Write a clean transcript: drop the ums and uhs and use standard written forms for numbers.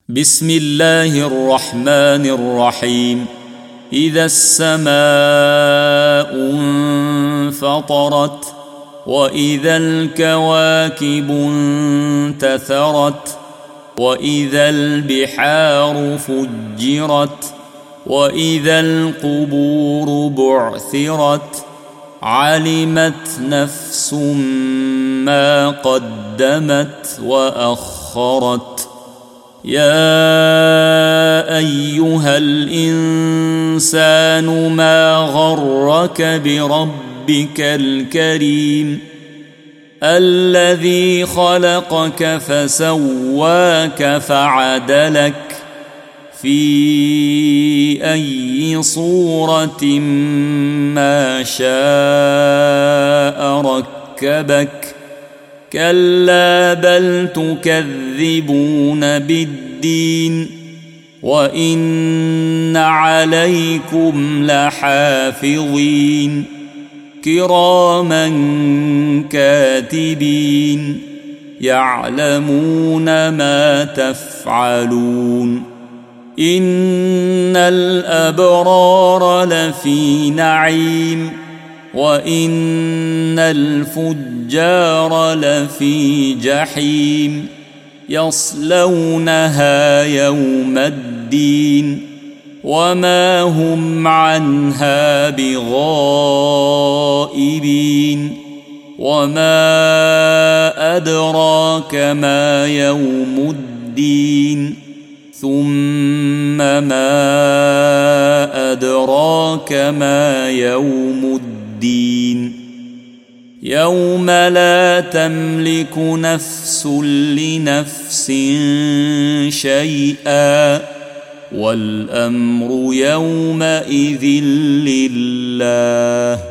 بسم الله الرحمن الرحيم. إذا السماء انفطرت وإذا الكواكب انتثرت وإذا البحار فجرت وإذا القبور بعثرت علمت نفس ما قدمت وأخرت. يا أيها الإنسان ما غرك بربك الكريم الذي خلقك فسواك فعدلك في أي صورة ما شاء ركبك. كلا بل تكذبون بالدين وإن عليكم لحافظين كراما كاتبين يعلمون ما تفعلون. إن الأبرار لفي نعيم وإن الفجار لفي جحيم يصلونها يوم الدين وما هم عنها بغائبين. وما أدراك ما يوم الدين ثم ما أدراك ما يوم الدين يوم لا تملك نفس لنفس شيئا والأمر يومئذ لله.